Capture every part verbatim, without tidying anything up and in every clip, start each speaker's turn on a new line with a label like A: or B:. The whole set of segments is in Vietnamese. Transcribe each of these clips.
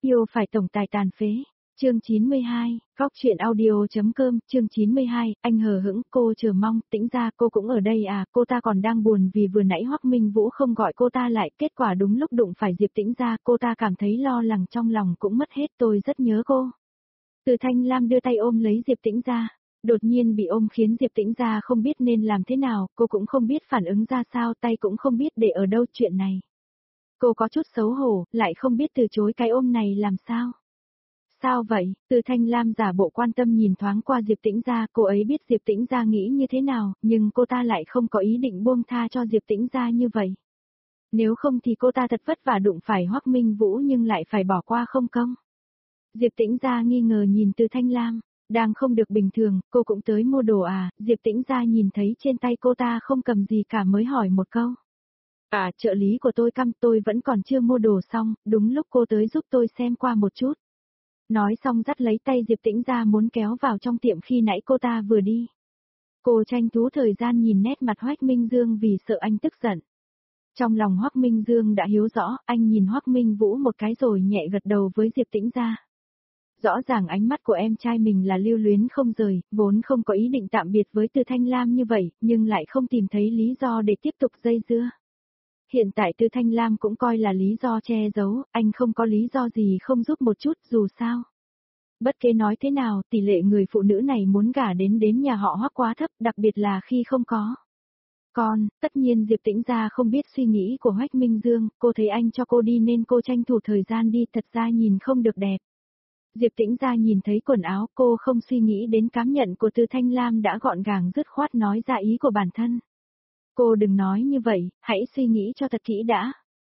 A: Yêu phải tổng tài tàn phế. Chương chín mươi hai, Góc truyện audio.com, chương chín mươi hai, anh hờ hững, cô chờ mong, Tĩnh ra cô cũng ở đây à, cô ta còn đang buồn vì vừa nãy Hoắc Minh Vũ không gọi cô ta lại, kết quả đúng lúc đụng phải Diệp Tĩnh ra, cô ta cảm thấy lo lắng trong lòng cũng mất hết, tôi rất nhớ cô. Từ Thanh Lam đưa tay ôm lấy Diệp Tĩnh ra, đột nhiên bị ôm khiến Diệp Tĩnh ra không biết nên làm thế nào, cô cũng không biết phản ứng ra sao, tay cũng không biết để ở đâu chuyện này. Cô có chút xấu hổ, lại không biết từ chối cái ôm này làm sao. Sao vậy? Từ Thanh Lam giả bộ quan tâm nhìn thoáng qua Diệp Tĩnh Gia, cô ấy biết Diệp Tĩnh Gia nghĩ như thế nào, nhưng cô ta lại không có ý định buông tha cho Diệp Tĩnh Gia như vậy. Nếu không thì cô ta thật vất vả đụng phải Hoắc Minh Vũ nhưng lại phải bỏ qua không công. Diệp Tĩnh Gia nghi ngờ nhìn Từ Thanh Lam, đang không được bình thường, cô cũng tới mua đồ à, Diệp Tĩnh Gia nhìn thấy trên tay cô ta không cầm gì cả mới hỏi một câu. À, trợ lý của tôi căm, tôi vẫn còn chưa mua đồ xong, đúng lúc cô tới giúp tôi xem qua một chút. Nói xong dắt lấy tay Diệp Tĩnh ra muốn kéo vào trong tiệm khi nãy cô ta vừa đi. Cô tranh thủ thời gian nhìn nét mặt Hoắc Minh Dương vì sợ anh tức giận. Trong lòng Hoắc Minh Dương đã hiểu rõ, anh nhìn Hoắc Minh Vũ một cái rồi nhẹ gật đầu với Diệp Tĩnh ra. Rõ ràng ánh mắt của em trai mình là lưu luyến không rời, vốn không có ý định tạm biệt với Từ Thanh Lam như vậy, nhưng lại không tìm thấy lý do để tiếp tục dây dưa. Hiện tại Từ Thanh Lam cũng coi là lý do che giấu, anh không có lý do gì không giúp một chút dù sao. Bất kể nói thế nào, tỷ lệ người phụ nữ này muốn gả đến đến nhà họ Hoắc quá thấp, đặc biệt là khi không có. Còn, tất nhiên Diệp Tĩnh ra không biết suy nghĩ của Hoắc Minh Dương, cô thấy anh cho cô đi nên cô tranh thủ thời gian đi, thật ra nhìn không được đẹp. Diệp Tĩnh ra nhìn thấy quần áo, cô không suy nghĩ đến cảm nhận của Từ Thanh Lam đã gọn gàng dứt khoát nói ra ý của bản thân. Cô đừng nói như vậy, hãy suy nghĩ cho thật kỹ đã.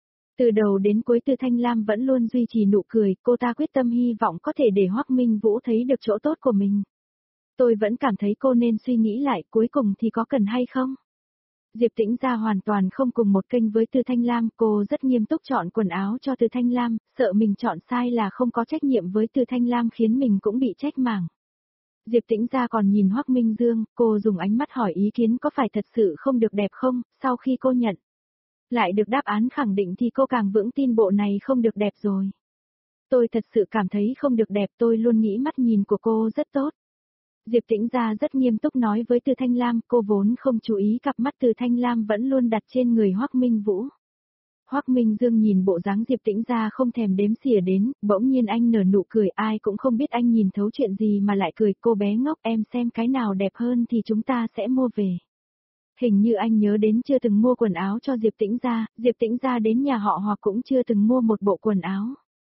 A: Từ đầu đến cuối Từ Thanh Lam vẫn luôn duy trì nụ cười, cô ta quyết tâm hy vọng có thể để Hoắc Minh Vũ thấy được chỗ tốt của mình. Tôi vẫn cảm thấy cô nên suy nghĩ lại, cuối cùng thì có cần hay không? Diệp Tĩnh ra hoàn toàn không cùng một kênh với Từ Thanh Lam, cô rất nghiêm túc chọn quần áo cho Từ Thanh Lam, sợ mình chọn sai là không có trách nhiệm với Từ Thanh Lam khiến mình cũng bị trách mảng. Diệp Tĩnh ra còn nhìn Hoắc Minh Dương, cô dùng ánh mắt hỏi ý kiến có phải thật sự không được đẹp không, sau khi cô nhận. Lại được đáp án khẳng định thì cô càng vững tin bộ này không được đẹp rồi. Tôi thật sự cảm thấy không được đẹp, tôi luôn nghĩ mắt nhìn của cô rất tốt. Diệp Tĩnh ra rất nghiêm túc nói với Từ Thanh Lam, cô vốn không chú ý cặp mắt Từ Thanh Lam vẫn luôn đặt trên người Hoắc Minh Vũ. Hoắc Minh Dương nhìn bộ dáng Diệp Tĩnh ra không thèm đếm xỉa đến, bỗng nhiên anh nở nụ cười, ai cũng không biết anh nhìn thấu chuyện gì mà lại cười, cô bé ngốc, em xem cái nào đẹp hơn thì chúng ta sẽ mua về. Hình như anh nhớ đến chưa từng mua quần áo cho Diệp Tĩnh ra, Diệp Tĩnh ra đến nhà họ Hoặc cũng chưa từng mua một bộ quần áo.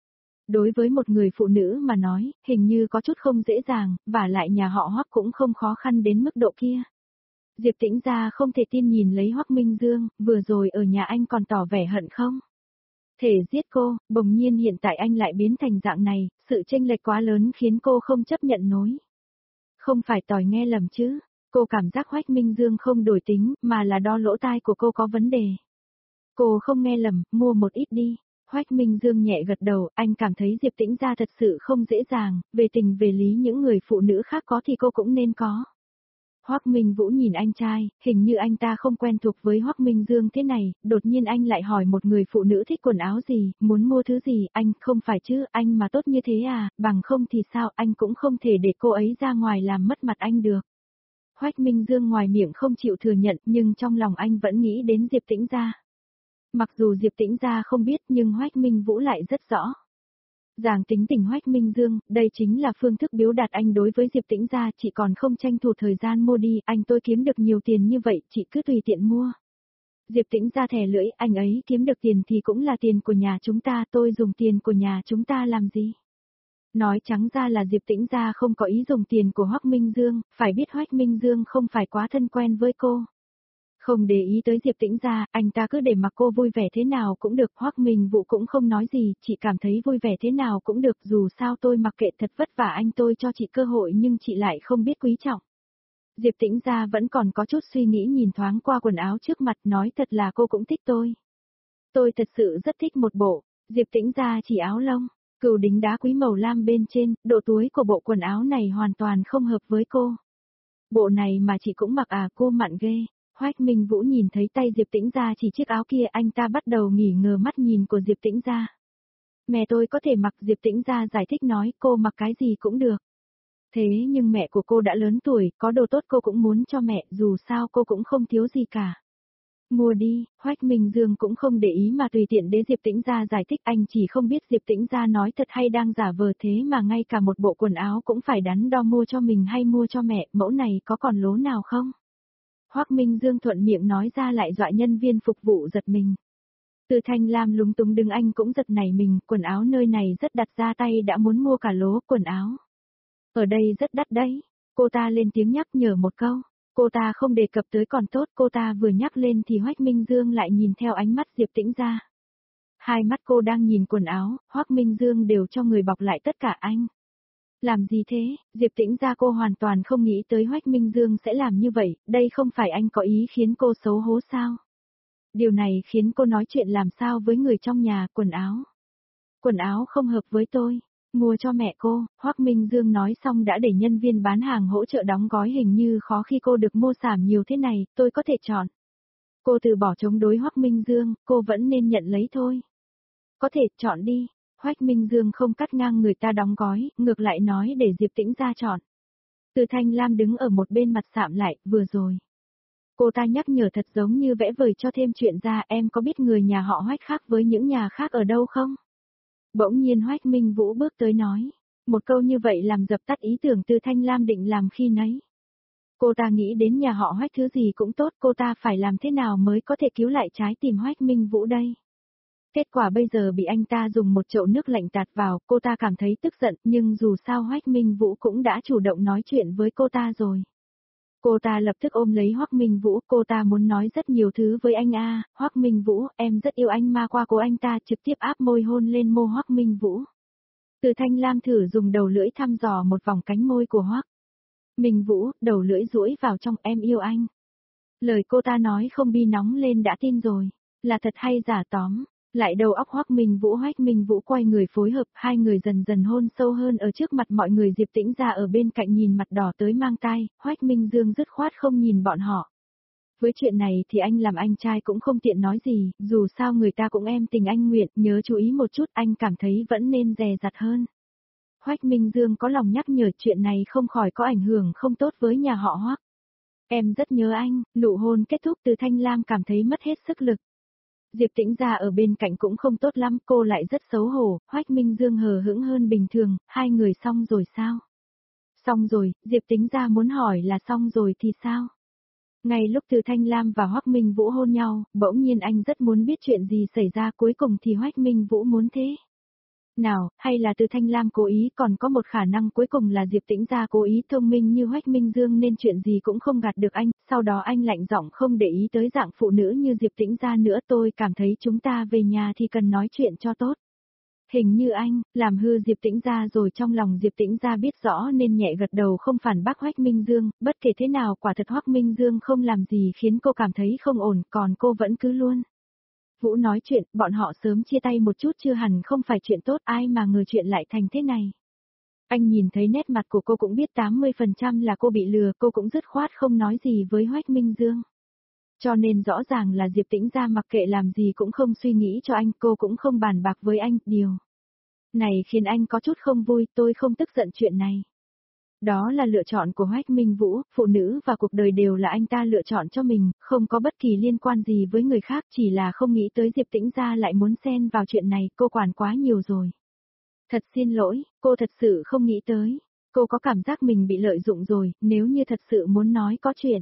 A: Đối với một người phụ nữ mà nói, hình như có chút không dễ dàng, và lại nhà họ Hoắc cũng không khó khăn đến mức độ kia. Diệp Tĩnh ra không thể tin nhìn lấy Hoắc Minh Dương, vừa rồi ở nhà anh còn tỏ vẻ hận không? Thể giết cô, bỗng nhiên hiện tại anh lại biến thành dạng này, sự chênh lệch quá lớn khiến cô không chấp nhận nổi. Không phải tỏi nghe lầm chứ? Cô cảm giác Hoắc Minh Dương không đổi tính, mà là đo lỗ tai của cô có vấn đề. Cô không nghe lầm, mua một ít đi. Hoắc Minh Dương nhẹ gật đầu, anh cảm thấy Diệp Tĩnh ra thật sự không dễ dàng, về tình về lý những người phụ nữ khác có thì cô cũng nên có. Hoắc Minh Vũ nhìn anh trai, hình như anh ta không quen thuộc với Hoắc Minh Dương thế này, đột nhiên anh lại hỏi một người phụ nữ thích quần áo gì, muốn mua thứ gì, anh không phải chứ, anh mà tốt như thế à, bằng không thì sao, anh cũng không thể để cô ấy ra ngoài làm mất mặt anh được. Hoắc Minh Dương ngoài miệng không chịu thừa nhận nhưng trong lòng anh vẫn nghĩ đến Diệp Tĩnh ra. Mặc dù Diệp Tĩnh ra không biết nhưng Hoắc Minh Vũ lại rất rõ. Giảng tính tình Hoắc Minh Dương, đây chính là phương thức biếu đạt anh đối với Diệp Tĩnh ra, chị còn không tranh thủ thời gian mua đi, anh tôi kiếm được nhiều tiền như vậy, chị cứ tùy tiện mua. Diệp Tĩnh ra thè lưỡi, anh ấy kiếm được tiền thì cũng là tiền của nhà chúng ta, tôi dùng tiền của nhà chúng ta làm gì? Nói trắng ra là Diệp Tĩnh ra không có ý dùng tiền của Hoắc Minh Dương, phải biết Hoắc Minh Dương không phải quá thân quen với cô. Không để ý tới Diệp Tĩnh ra, anh ta cứ để mặc cô vui vẻ thế nào cũng được, Hoắc Minh Vũ cũng không nói gì, chị cảm thấy vui vẻ thế nào cũng được, dù sao tôi mặc kệ, thật vất vả anh tôi cho chị cơ hội nhưng chị lại không biết quý trọng. Diệp Tĩnh ra vẫn còn có chút suy nghĩ nhìn thoáng qua quần áo trước mặt, nói thật là cô cũng thích tôi. Tôi thật sự rất thích một bộ, Diệp Tĩnh ra chỉ áo lông, cừu đính đá quý màu lam bên trên, độ túi của bộ quần áo này hoàn toàn không hợp với cô. Bộ này mà chị cũng mặc à, cô mặn ghê. Hoắc Minh Vũ nhìn thấy tay Diệp Tĩnh ra chỉ chiếc áo kia, anh ta bắt đầu nghỉ ngờ mắt nhìn của Diệp Tĩnh ra. Mẹ tôi có thể mặc, Diệp Tĩnh Gia giải thích nói, cô mặc cái gì cũng được. Thế nhưng mẹ của cô đã lớn tuổi, có đồ tốt cô cũng muốn cho mẹ, dù sao cô cũng không thiếu gì cả. Mua đi, Hoách Minh Dương cũng không để ý mà tùy tiện để Diệp Tĩnh Gia giải thích, anh chỉ không biết Diệp Tĩnh Gia nói thật hay đang giả vờ, thế mà ngay cả một bộ quần áo cũng phải đắn đo mua cho mình hay mua cho mẹ, mẫu này có còn lố nào không? Hoách Minh Dương thuận miệng nói ra lại dọa nhân viên phục vụ giật mình. Từ Thanh Lam lúng túng đứng, anh cũng giật nảy mình, quần áo nơi này rất đắt, ra tay đã muốn mua cả lố quần áo. Ở đây rất đắt đấy, cô ta lên tiếng nhắc nhở một câu. Cô ta không đề cập tới còn tốt, cô ta vừa nhắc lên thì Hoách Minh Dương lại nhìn theo ánh mắt Diệp Tĩnh Gia. Hai mắt cô đang nhìn quần áo, Hoách Minh Dương đều cho người bọc lại tất cả anh. Làm gì thế, Diệp Tĩnh Gia cô hoàn toàn không nghĩ tới Hoách Minh Dương sẽ làm như vậy, đây không phải anh có ý khiến cô xấu hổ sao? Điều này khiến cô nói chuyện làm sao với người trong nhà, quần áo. Quần áo không hợp với tôi. Mua cho mẹ cô, Hoách Minh Dương nói xong đã để nhân viên bán hàng hỗ trợ đóng gói, hình như khó khi cô được mua sảm nhiều thế này, tôi có thể chọn. Cô từ bỏ chống đối Hoách Minh Dương, cô vẫn nên nhận lấy thôi. Có thể, chọn đi. Hoách Minh Dương không cắt ngang người ta đóng gói, ngược lại nói để Diệp Tĩnh Gia chọn. Từ Thanh Lam đứng ở một bên mặt sạm lại, vừa rồi. Cô ta nhắc nhở thật giống như vẽ vời cho thêm chuyện ra, em có biết người nhà họ Hoách khác với những nhà khác ở đâu không? Bỗng nhiên Hoách Minh Vũ bước tới nói. Một câu như vậy làm dập tắt ý tưởng Từ Thanh Lam định làm khi nấy. Cô ta nghĩ đến nhà họ Hoách thứ gì cũng tốt, cô ta phải làm thế nào mới có thể cứu lại trái tim Hoách Minh Vũ đây. Kết quả bây giờ bị anh ta dùng một chậu nước lạnh tạt vào, cô ta cảm thấy tức giận, nhưng dù sao Hoách Minh Vũ cũng đã chủ động nói chuyện với cô ta rồi. Cô ta lập tức ôm lấy Hoách Minh Vũ, cô ta muốn nói rất nhiều thứ với anh a, Hoách Minh Vũ, em rất yêu anh mà, qua cố anh ta trực tiếp áp môi hôn lên môi Hoách Minh Vũ. Từ Thanh Lam thử dùng đầu lưỡi thăm dò một vòng cánh môi của Hoách Minh Vũ, đầu lưỡi duỗi vào trong, em yêu anh. Lời cô ta nói không bi nóng lên đã tin rồi, là thật hay giả tóm. Lại đầu óc Hoách Minh Vũ, Hoách Minh Vũ quay người phối hợp, hai người dần dần hôn sâu hơn ở trước mặt mọi người. Diệp Tĩnh Gia ở bên cạnh nhìn mặt đỏ tới mang tai, Hoách Minh Dương dứt khoát không nhìn bọn họ. Với chuyện này thì anh làm anh trai cũng không tiện nói gì, dù sao người ta cũng em tình anh nguyện, nhớ chú ý một chút, anh cảm thấy vẫn nên dè dặt hơn. Hoách Minh Dương có lòng nhắc nhở, chuyện này không khỏi có ảnh hưởng không tốt với nhà họ Hoách. Em rất nhớ anh, nụ hôn kết thúc, Từ Thanh Lam cảm thấy mất hết sức lực. Diệp Tĩnh Gia ở bên cạnh cũng không tốt lắm, cô lại rất xấu hổ, Hoách Minh Dương hờ hững hơn bình thường, hai người xong rồi sao? Xong rồi, Diệp Tĩnh Gia muốn hỏi là xong rồi thì sao? Ngay lúc Từ Thanh Lam và Hoách Minh Vũ hôn nhau, bỗng nhiên anh rất muốn biết chuyện gì xảy ra, cuối cùng thì Hoách Minh Vũ muốn thế. Nào, hay là Từ Thanh Lam cố ý, còn có một khả năng cuối cùng là Diệp Tĩnh Gia cố ý, thông minh như Hoách Minh Dương nên chuyện gì cũng không gạt được anh, sau đó anh lạnh giọng không để ý tới dạng phụ nữ như Diệp Tĩnh Gia nữa, tôi cảm thấy chúng ta về nhà thì cần nói chuyện cho tốt. Hình như anh, làm hư Diệp Tĩnh Gia rồi, trong lòng Diệp Tĩnh Gia biết rõ nên nhẹ gật đầu không phản bác Hoách Minh Dương, bất kể thế nào quả thật Hoách Minh Dương không làm gì khiến cô cảm thấy không ổn, còn cô vẫn cứ luôn. Vũ nói chuyện, bọn họ sớm chia tay một chút chưa hẳn không phải chuyện tốt, ai mà ngờ chuyện lại thành thế này. Anh nhìn thấy nét mặt của cô cũng biết tám mươi phần trăm là cô bị lừa, cô cũng dứt khoát không nói gì với Hoách Minh Dương. Cho nên rõ ràng là Diệp Tĩnh Gia mặc kệ làm gì cũng không suy nghĩ cho anh, cô cũng không bàn bạc với anh, điều này khiến anh có chút không vui, tôi không tức giận chuyện này. Đó là lựa chọn của Hoách Minh Vũ, phụ nữ và cuộc đời đều là anh ta lựa chọn cho mình, không có bất kỳ liên quan gì với người khác, chỉ là không nghĩ tới Diệp Tĩnh Gia lại muốn xen vào chuyện này, cô quản quá nhiều rồi. Thật xin lỗi, cô thật sự không nghĩ tới, cô có cảm giác mình bị lợi dụng rồi, nếu như thật sự muốn nói có chuyện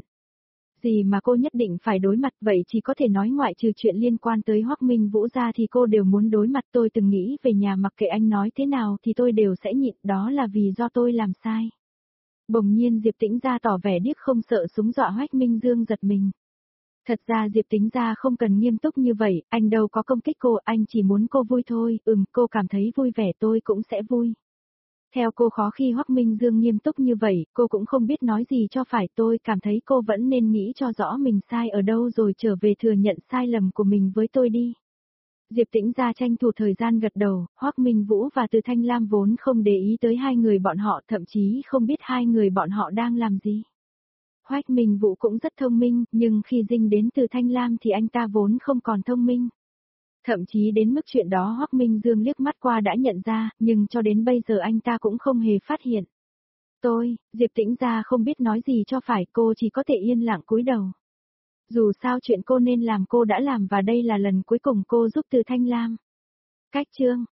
A: gì mà cô nhất định phải đối mặt, vậy chỉ có thể nói ngoại trừ chuyện liên quan tới Hoách Minh Vũ ra thì cô đều muốn đối mặt. Tôi từng nghĩ về nhà mặc kệ anh nói thế nào thì tôi đều sẽ nhịn, đó là vì do tôi làm sai. Bỗng nhiên Diệp Tĩnh Gia tỏ vẻ điếc không sợ súng dọa Hoách Minh Dương giật mình. Thật ra Diệp Tĩnh Gia không cần nghiêm túc như vậy, anh đâu có công kích cô, anh chỉ muốn cô vui thôi, ừm, cô cảm thấy vui vẻ tôi cũng sẽ vui. Theo cô khó khi Hoách Minh Dương nghiêm túc như vậy, cô cũng không biết nói gì cho phải, tôi cảm thấy cô vẫn nên nghĩ cho rõ mình sai ở đâu rồi trở về thừa nhận sai lầm của mình với tôi đi. Diệp Tĩnh Gia tranh thủ thời gian gật đầu, Hoách Minh Vũ và Từ Thanh Lam vốn không để ý tới hai người bọn họ, thậm chí không biết hai người bọn họ đang làm gì. Hoách Minh Vũ cũng rất thông minh, nhưng khi dinh đến Từ Thanh Lam thì anh ta vốn không còn thông minh. Thậm chí đến mức chuyện đó Hoắc Minh Dương liếc mắt qua đã nhận ra, nhưng cho đến bây giờ anh ta cũng không hề phát hiện. Tôi, Diệp Tĩnh Gia không biết nói gì cho phải, cô chỉ có thể yên lặng cúi đầu. Dù sao chuyện cô nên làm cô đã làm và đây là lần cuối cùng cô giúp Từ Thanh Lam. Cách chương